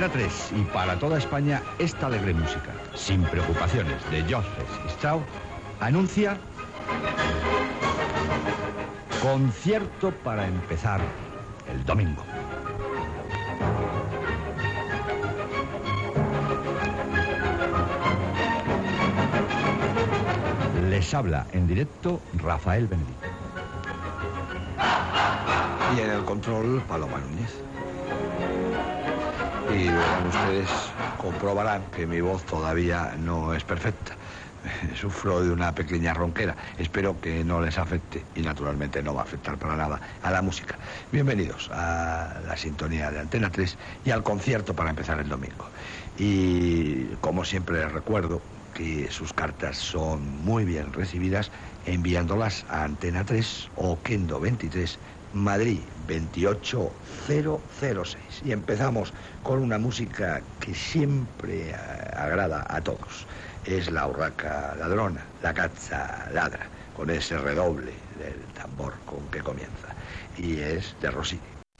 Antena 3 y para toda España esta alegre música, sin preocupaciones, de Joseph Strauss, anuncia concierto para empezar el domingo. Les habla en directo Rafael Benedito. Y en el control, Paloma Núñez. Y verán ustedes, comprobarán que mi voz todavía no es perfecta. Sufro de una pequeña ronquera. Espero que no les afecte y naturalmente no va a afectar para nada a la música. Bienvenidos a la sintonía de Antena 3 y al concierto para empezar el domingo. Y como siempre les recuerdo que sus cartas son muy bien recibidas enviándolas a Antena 3 o Kendo 23, Madrid 28006. Y empezamos con una música que siempre agrada a todos. Es la urraca ladrona, la cazza ladra, con ese redoble del tambor con que comienza. Y es de Rossini.